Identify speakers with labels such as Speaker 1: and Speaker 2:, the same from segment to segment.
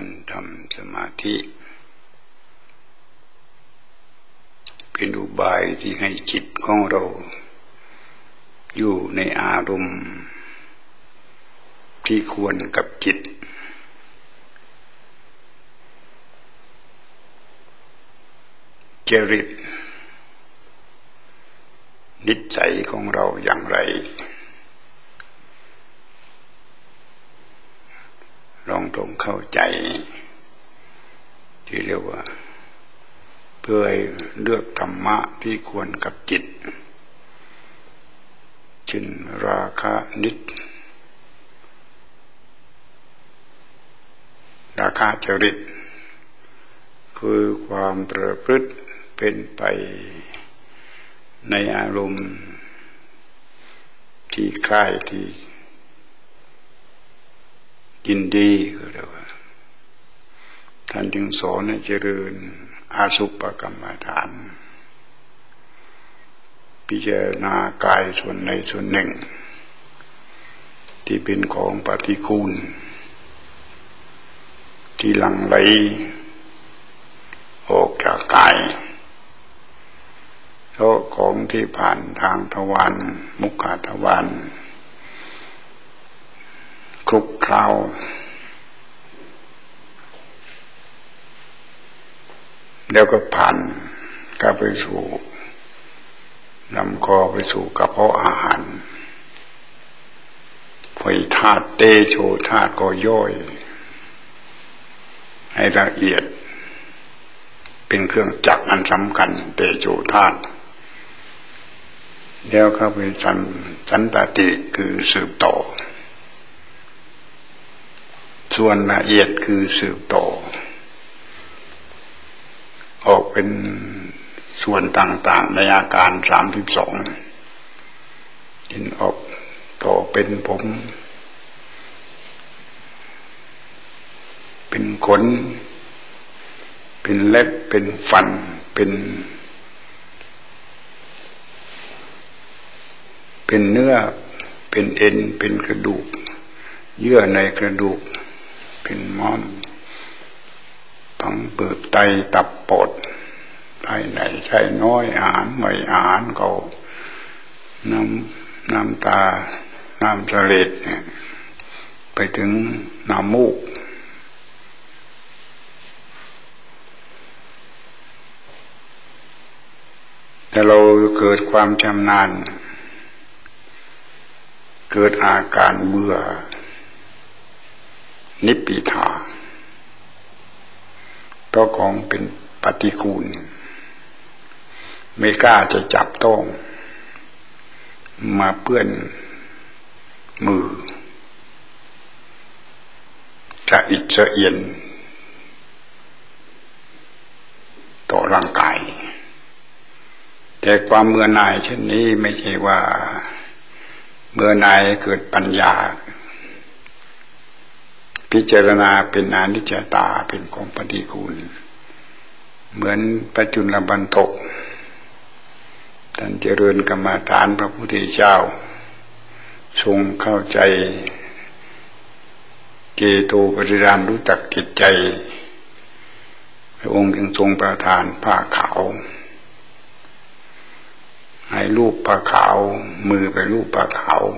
Speaker 1: การทำสมาธิเป็นอุบายที่ให้จิตของเราอยู่ในอารมณ์ที่ควรกับจิตจริตนิสัยของเราอย่างไรลองตรงเข้าใจที่เรียกว่าเพื่อให้เลือกธรรมะที่ควรกับจิตเช่นราคะนิจราคะจริตคือความประพฤติเป็นไปในอารมณ์ที่คล้ายที่ยินดีก็เรียกว่าท่านจึงสอนให้เจริญอาสุปกรรมฐานพิจารณากายส่วนใดส่วนหนึ่งที่เป็นของปฏิกูลที่หลั่งไหลออกจากกายเพราะของที่ผ่านทางทวารมุขทวารคลุกเคล้าแล้วก็ผ่านก็ไปสู่ลำคอไปสู่กระเพาะอาหารไฟธาตุเตโชธาตุก็ย่อยให้ละเอียดเป็นเครื่องจักรอันสำคัญเตโชธาตุแล้วเข้าไปสันตติคือสืบต่อส่วนละเอียดคือสืบต่อออกเป็นส่วนต่างๆในอาการ32กินออกต่อเป็นผมเป็นขนเป็นเล็บเป็นฟันเป็นเนื้อเป็นเอ็นเป็นกระดูกเยื่อในกระดูกเป็นม้ามพังผืดไตตับปอดภายในใช้น้อยอาหารไม่อาหารเขาน้ำตาน้ำเสลดเนี่ยไปถึงน้ำมูกแต่เราเกิดความชำนาญเกิดอาการเบื่อนิพพิทาเพราะของเป็นปฏิกูลไม่กล้าจะจับต้องมาเปื้อนมือจะอิจฉาเอียนต่อร่างกายแต่ความเบื่อหน่ายเช่นนี้ไม่ใช่ว่าเบื่อหน่ายเกิดปัญญาพิจารณาเป็นอนิจจตาเป็นของปฏิกูลเหมือนปัจจุบันทกท่านเจริญกรรมฐานพระพุทธเจ้าทรงเข้าใจเจโตปริยานรู้จักจิตใจพระองค์จึงทรงประทานผ้าขาวให้ลูบผ้าขาวมือไปลูบผ้าขาว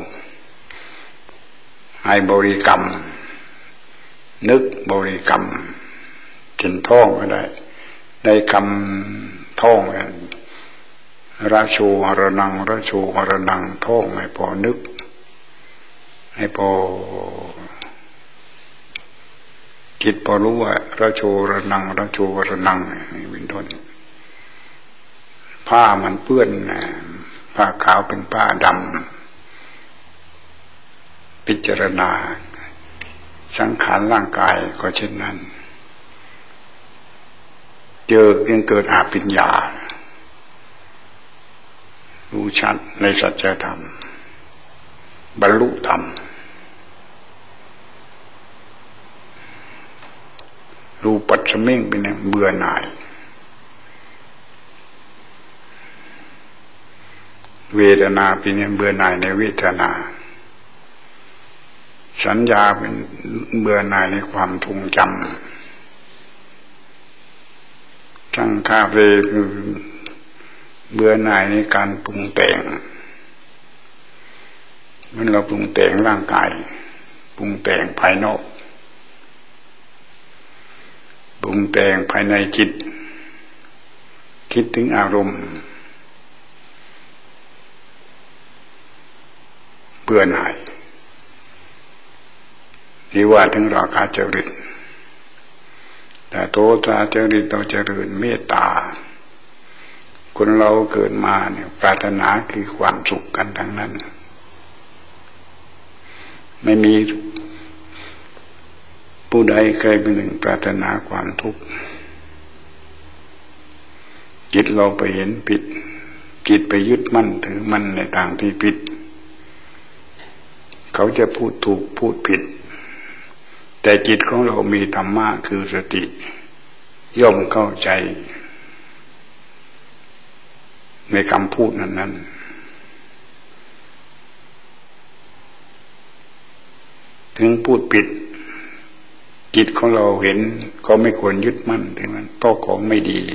Speaker 1: ให้บริกรรมนึกบริกรรมจินท่องก็ได้คำท่องราโชหรนังราโชหรนังท่องให้พอนึกให้พอคิดพอรู้ว่าราโชหรนังราโชหรนังนี่เป็นต้นผ้ามันเปื้อนผ้าขาวเป็นผ้าดำพิจารณาสังขารร่างกายก็เช่นนั้นยังเกิดอาภิญญารู้ชัดในสัจธรรมบรรลุธรรมรู้ปัจฉมิงเป็นเบื่อหน่ายเวทนาเป็นเบื่อหน่ายในเวทนาสัญญาเป็นเบื่อหน่ายในความทรงจำช่างคาเฟ่คือเบื่อหน่ายในการปรุงแต่งเมื่อเราปรุงแต่งร่างกายปรุงแต่งภายนอกปรุงแต่งภายในจิตคิดถึงอารมณ์เบื่อหน่ายที่ว่าถึงราคะจริตแต่โทสะจริตเราเจริญเมตตาคนเราเกิดมาเนี่ยปรารถนาคือความสุขกันทั้งนั้นไม่มีผู้ใดเคยเป็นหนึ่งปรารถนาความทุกข์จิตเราไปเห็นผิดจิตไปยึดมั่นถือมั่นในทางที่ผิดเขาจะพูดถูกพูดผิดแต่จิตของเรามีธรรมะคือสติย่อมเข้าใจในคำพูดนั้นถึงพูดผิดจิตของเราเห็นก็ไม่ควรยึดมั่นถึงนั้นเพราะของไม่ดี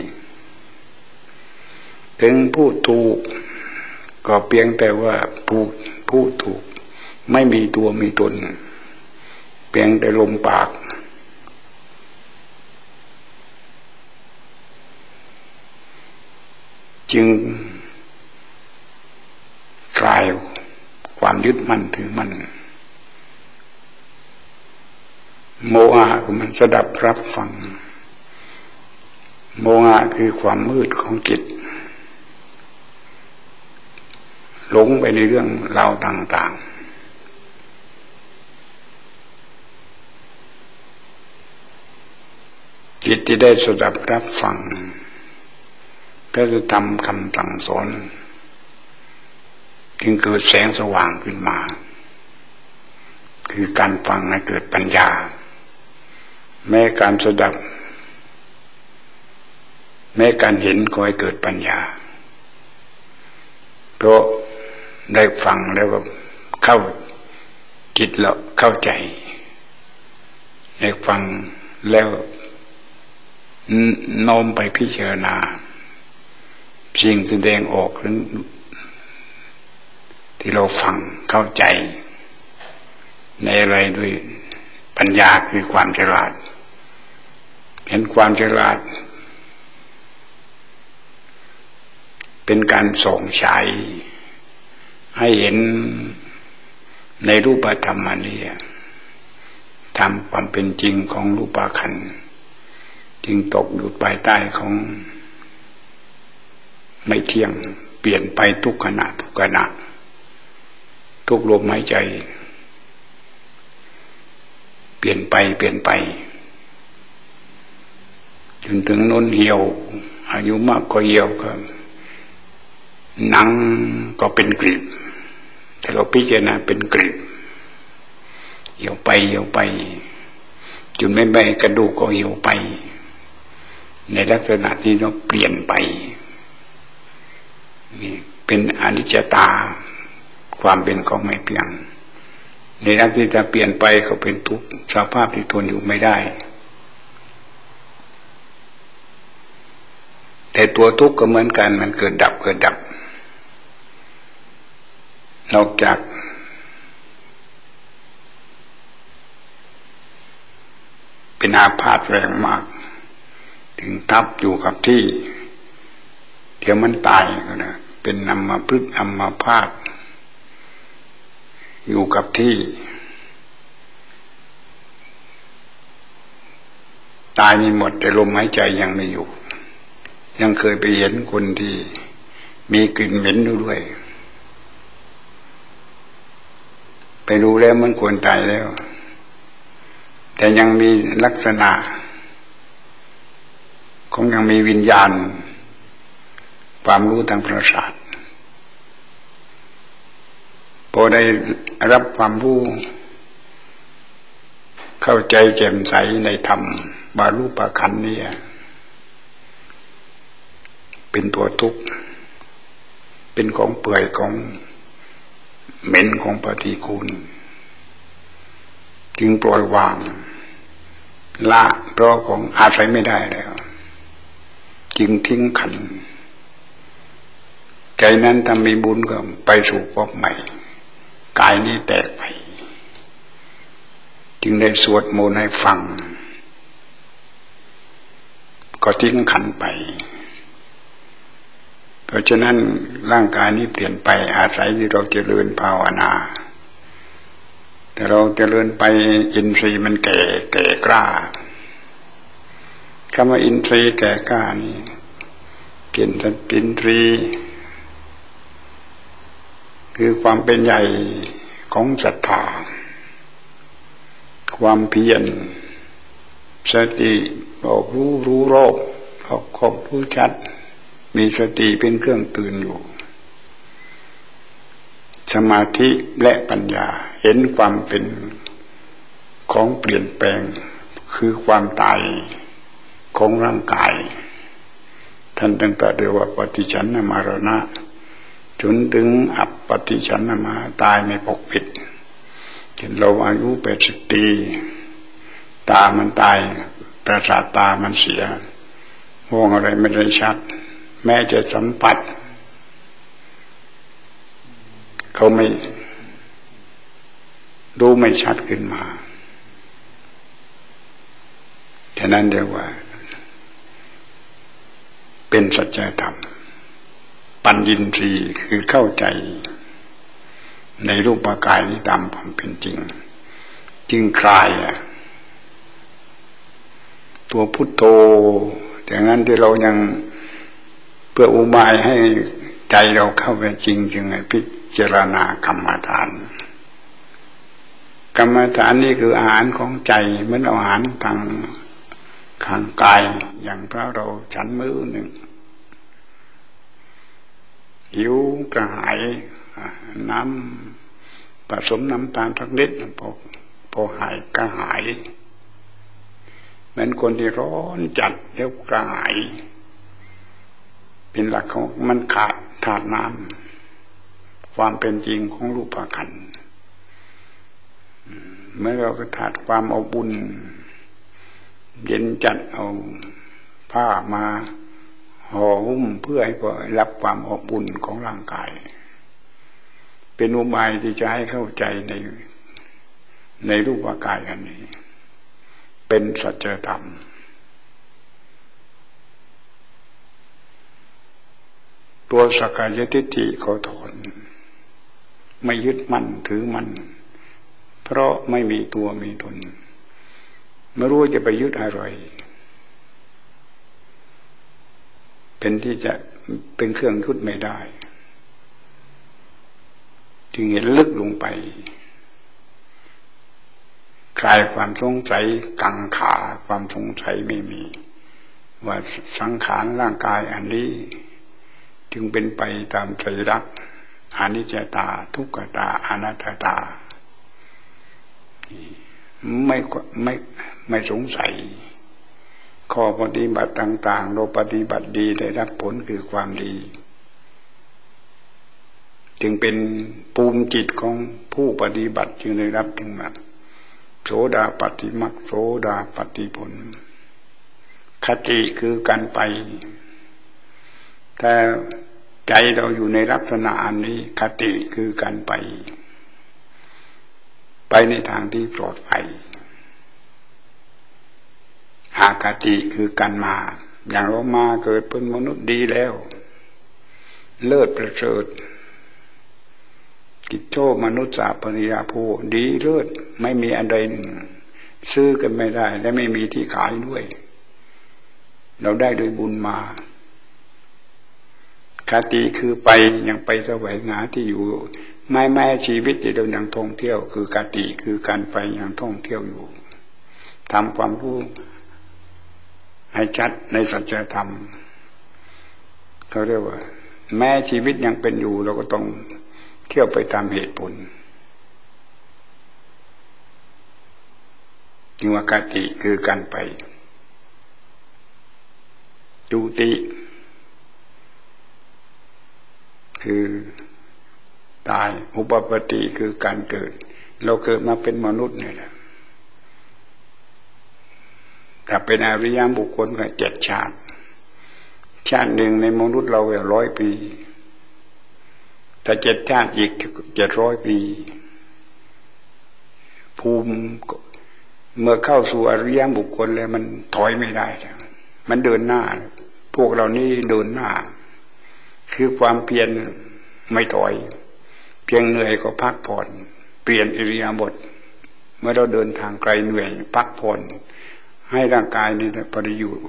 Speaker 1: ถึงพูดถูกก็เพียงแต่ว่าพูดถูกไม่มีตัวมีตนเพียงแต่ลมปากจึงคลายความยึดมั่นถือมั่นโมหะคือมันสดับรับฟังโมหะคือความมืดของจิตหลงไปในเรื่องราวต่างๆจิตที่ได้สดับรับฟังก็จะทำคำสั่งสอนจึงเกิดแสงสว่างขึ้นมาคือการฟังให้เกิดปัญญาแม้การสดับแม้การเห็นก็ให้เกิดปัญญาเพราะได้ฟังแล้วก็เข้าจิตแล้วเข้าใจได้ฟังแล้วน้อมไปพิจารณาสิ่งแสดงออกถึงที่เราฟังเข้าใจในอะไรด้วยปัญญาคือความฉลาดเห็นความฉลาดเป็นการส่องฉายให้เห็นในรูปธรรมนี้ทำความเป็นจริงของรูปขันธ์จึงตกอยู่ภายใต้ของไม่เที่ยงเปลี่ยนไปทุกขณะทุกขณะทุกลมหายใจเปลี่ยนไปจนถึงน้นเหี่ยวอายุมากก็เหี่ยวครับหนังก็เป็นกรีบแต่เราพิจารณาเป็นกรีบเหี่ยวไปจนไม่กระดูกก็เหี่ยวไปในลักษณะที่เราเปลี่ยนไปนี่เป็นอนิจจตาความเป็นของไม่เที่ยงในลักษณะที่จะเปลี่ยนไปก็เป็นทุกข์สภาพที่ทนอยู่ไม่ได้แต่ตัวทุกข์ก็เหมือนกันมันเกิดดับนอกจากเป็นอาพาธแรงมากถึงทับอยู่กับที่เดี๋ยวมันตายก็นะเป็นอัมพฤกษ์อัมพาตอยู่กับที่ตายนี่หมดแต่ลมหายใจยังไม่อยู่ยังเคยไปเห็นคนที่มีกลิ่นเหม็นด้วยไปดูแล้วมันควรตายแล้วแต่ยังมีลักษณะของยังมีวิญญาณความรู้ทางประสาทพอได้รับความรู้เข้าใจแจ่มใสในธรรมบารูปขันธ์นี้เป็นตัวทุกข์เป็นของเปื่อยของเหม็นของปฏิกูลจึงปล่อยวางละเพราะของอาศัยไม่ได้แล้วจึงทิ้งขันธ์ใจนั้นถ้ามีบุญก็ไปสู่ภพใหม่กายนี้แตกไปจึงได้สวดมนต์ให้ฟังก็ทิ้งขันธ์ไปเพราะฉะนั้นร่างกายนี้เปลี่ยนไปอาศัยที่เราเจริญภาวนาแต่เราเจริญไปอินทรีย์มันแก่กล้าคำว่าอินทรีย์แก่กล้านี่เกินอินทรีย์คือความเป็นใหญ่ของศรัทธาความเพียรสติบอกรู้รอบครอบรู้ชัดมีสติเป็นเครื่องตื่นอยู่สมาธิและปัญญาเห็นความเป็นของเปลี่ยนแปลงคือความตายของร่างกายท่านตั้งแต่เรียกว่าปฏิฉันนมรณะจนถึงอัปปฏิฉันนมาตายไม่ปกปิดจนเราอายุ80 ปีตามันตายประสาทตามันเสียมองอะไรไม่ได้ชัดแม้จะสัมผัสเขาไม่ดูไม่ชัดขึ้นมาฉะนั้นเรียกว่าเป็นสัจธรรมปัญญินทรีย์คือเข้าใจในรูปกายนี้ตามความเป็นจริงจึงคลายตัวพุทโธอย่างนั้นที่เรายังเพื่ออุบายให้ใจเราเข้าไปจริงจึงให้พิจารณากรรมฐานกรรมฐานนี่คืออาหารของใจเหมือนอาหารทางกายอย่างพระเราฉันมื้อหนึ่งหิวกระหายน้ำผสมน้ำตาลสักนิดพอหายกระหายเหมือนคนที่ร้อนจัดแล้วกระหายเป็นหลักของมันขาดธาตุน้ำความเป็นจริงของรูปขันธ์เมื่อเราก็ขาดความอบอุ่นเย็นจัดเอาผ้ามาห่อหุ้มเพื่อให้รับความอบอุ่นของร่างกายเป็นอุบายที่จะให้เข้าใจในรูปกายอันนี้เป็นสัจธรรมตัวสักกายทิฏฐิเขาถอนไม่ยึดมั่นถือมั่นเพราะไม่มีตัวมีตนไม่รู้จะไปยึดอะไรเป็นที่จะเป็นเครื่องยึดไม่ได้จึงเห็นลึกลงไปคลายความสงสัยกังขาความสงสัยไม่มีว่าสังขารร่างกายอันนี้จึงเป็นไปตามไตรลักษณ์อนิจจตาทุกขตาอนัตตาไม่สงสัยข้อปฏิบัติต่างๆเราปฏิบัติดีได้รับผลคือความดีจึงเป็นภูมิจิตของผู้ปฏิบัติจึงได้รับถึงมาโสดาปัตติมรรคโสดาปัตติผลคติคือการไปแต่ใจเราอยู่ในลักษณะอันนี้คติคือการไปในทางที่ปลอดภัยอาคติคือการมาอย่างเรามาเกิดเป็นมนุษย์ดีแล้วเลิศประเสริฐกิจโชมนุษย์สาปริยาภูดีเลิศไม่มีอันใดหนึ่งซื้อกันไม่ได้และไม่มีที่ขายด้วยเราได้โดยบุญมาคติคือไปยังไปแสวงหาที่อยู่ไม่ชีวิตที่เรายังท่องเที่ยวคือคติคือการไปยังท่องเที่ยวอยู่ทำความรู้ให้ชัดในสัจธรรมเขาเรียกว่าแม้ชีวิตยังเป็นอยู่เราก็ต้องเที่ยวไปตามเหตุผลจึงว่าคติคือการไปจุติคือตายอุปปติคือการเกิดเราเกิดมาเป็นมนุษย์นี่แหละถ้าเป็นอริยบุคคลก็7 ชาติชาติหนึ่งในมนุษย์เรา100 ปีถ้า7 ชาติอีก700 ปีภูมิเมื่อเข้าสู่อริยบุคคลแล้วมันถอยไม่ได้มันเดินหน้าพวกเรานี่เดินหน้าคือความเพียรไม่ถอยเพียงเหนื่อยก็พักผ่อนเปลี่ยนอิริยาบถเมื่อเราเดินทางไกลเหนื่อยพักผ่อนให้ร่างกายนี่พอได้อยู่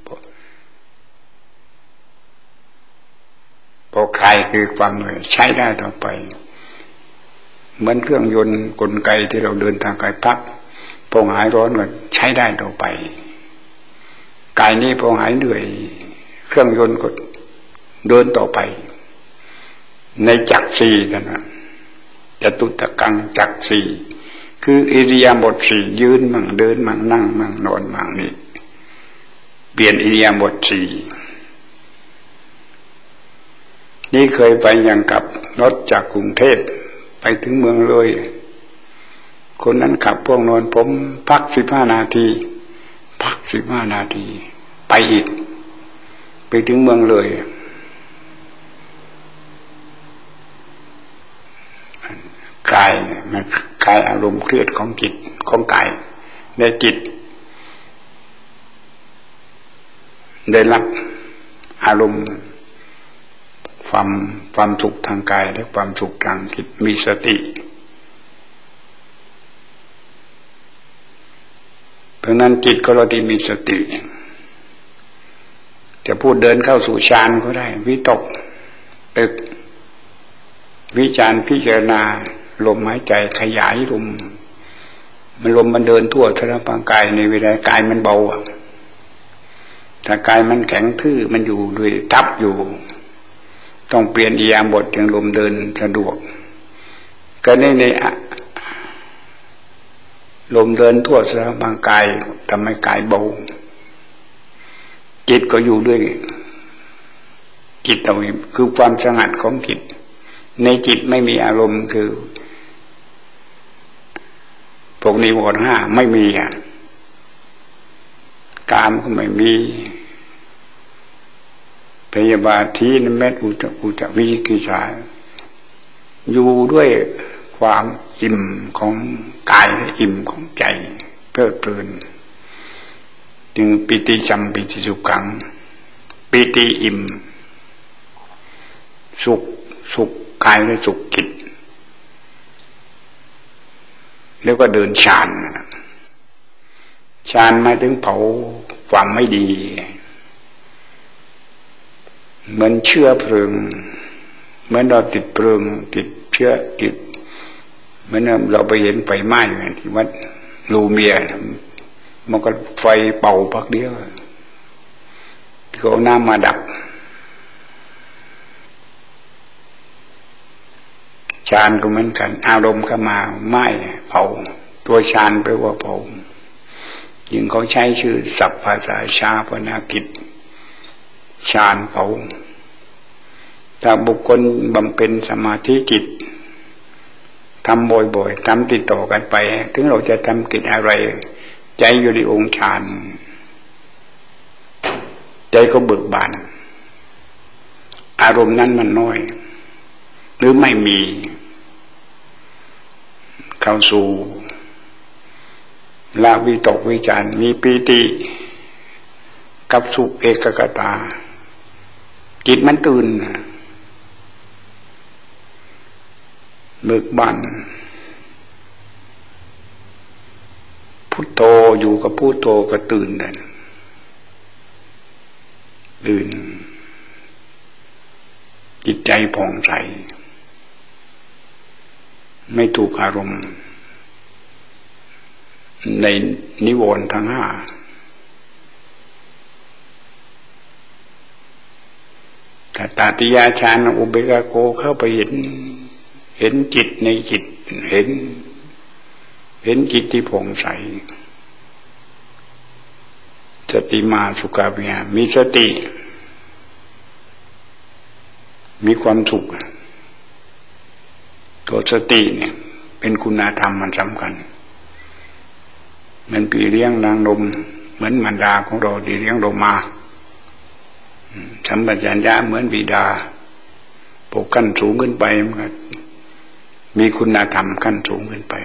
Speaker 1: พอคลายคือความเหนื่อยใช้ได้ต่อไปเหมือนเครื่องยนต์กลไกที่เราเดินทางไกลพักพอหายร้อนก็ใช้ได้ต่อไปกายนี้พอหายเหนื่อยเครื่องยนต์ก็เดินต่อไปในจักรสี่นั่นนะจตุตกังจักรสี่คืออิริยาบถสี่ยืนมั่งเดินมั่งนั่งมั่งนอนมั่งนี่เปลี่ยนอิริยาบถสี่นี่เคยไปอย่างกับรถจากกรุงเทพไปถึงเมืองเลยคนนั้นขับพวกนอนผมพัก15 นาทีพัก15 นาทีไปอีกไปถึงเมืองเลยกายมันกายอารมณ์เครียดของจิตของกายในจิตได้รับอารมณ์ความสุขทางกายและความสุขทางจิตมีสติเพราะนั้นจิตก็เราที่มีสติจะพูดเดินเข้าสู่ฌานก็ได้วิตกตึกวิจารพิจารณาลมหายใจขยายลมมันเดินทั่วทั้งร่างกายในเวลากายมันเบาถ้ากายมันแข็งทื่อมันอยู่ด้วยทับอยู่ต้องเปลี่ยนอิริยาบถอย่างลมเดินสะดวกก็ในลมเดินทั่วทั้งร่างกายทำให้กายเบาจิตก็อยู่ด้วยจิตตรงนี้คือความสงัดของจิตในจิตไม่มีอารมณ์คือพวกนิวรณ์5ไม่มีกามก็ไม่มีพยาบาททีนเม็ดอุจวิกิจฉาอยู่ด้วยความอิ่มของกายและอิ่มของใจเพลิดเพลินจึงปิติสัมปิติสุขังปิติอิ่มสุขกายและสุขจิตแล้วก็เดินฌานหมายถึงเผาความไม่ดีเหมือนเชื้อเพลิงเหมือนเราติดเพลิงติดเชื้อติดเหมือนเราไปเห็นไฟไหม้ที่วัดลูเมียมันก็ไฟเป่าพักเดียวก็เอาน้ำมาดับฌานก็เหมือนกันอารมณ์เข้ามาไหม้เผาตัวฌานแปลว่าเผายิ่งเขาใช้ชื่อศัพท์ภาษาชาปนกิจฌานเผาถ้าบุคคลบำเพ็ญสมาธิจิตทำบ่อยๆทำติดต่อกันไปถึงเราจะทำกิจอะไรใจอยู่ในองค์ฌานใจก็เบิกบานอารมณ์นั้นมันน้อยหรือไม่มีเข้าสู่ละวิตกวิจารมีปีติกับสุขเอกคตาจิตมันตื่นเบิกบานพุทโธอยู่กับพุทโธก็ตื่นได้ตื่นจิตใจผ่องใสไม่ถูกอารมณ์ในนิวรณ์ทั้ง5ถ้าตติยฌานอุเบกขาโกเข้าไปเห็นจิตในจิตเห็นจิตที่ผ่องใสสติมาสุขาวิหารมีสติมีความสุขตัวสติเนี่ยเป็นคุณธรรมมันสำคัญมันปีเลี้ยงนางนมเหมือนมารดาของเราที่เลี้ยงเรามาสัมปชัญญะเหมือนบิดาปกขั้นสูงขึ้นไปมันมีคุณธรรมขั้นสูงขึ้นไป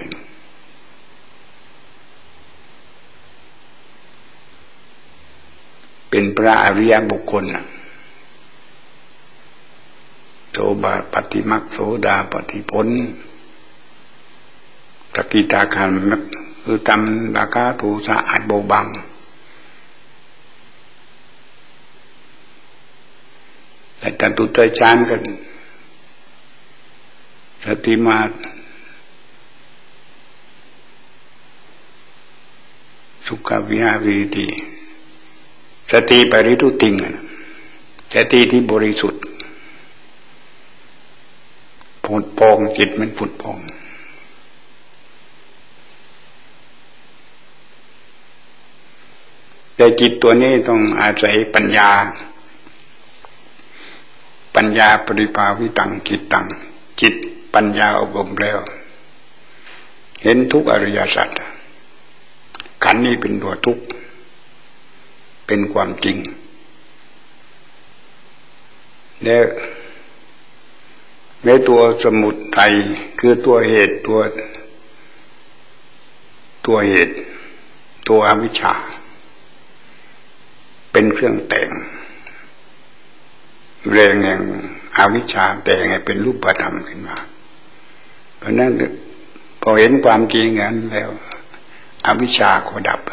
Speaker 1: เป็นพระอริยบุคคลโสบาปฏิมักโสดาปฏิผลสกิทาคารคือทำราคะโทสะอาจเบาบางแต่จตุตฌานกันสติมาสุขวิหาริติสติปริทุติงสติที่บริสุทธิ์ผุดพองจิตมันผุดพองแต่จิตตัวนี้ต้องอาศัยปัญญาปริภาวิตังจิตตังจิตปัญญาอบรมแล้วเห็นทุกอริยสัจขันธ์นี้เป็นตัวทุกข์เป็นความจริงและในตัวสมุทัยคือตัวเหตุตัวเหตุตัวอวิชชาเป็นเครื่องแต่งแรงแห่งอวิชชาแต่งให้เป็นรูปธรรมขึ้นมาเพราะนั้นพอเห็นความจริงนั้นแล้วอวิชชาก็ดับไป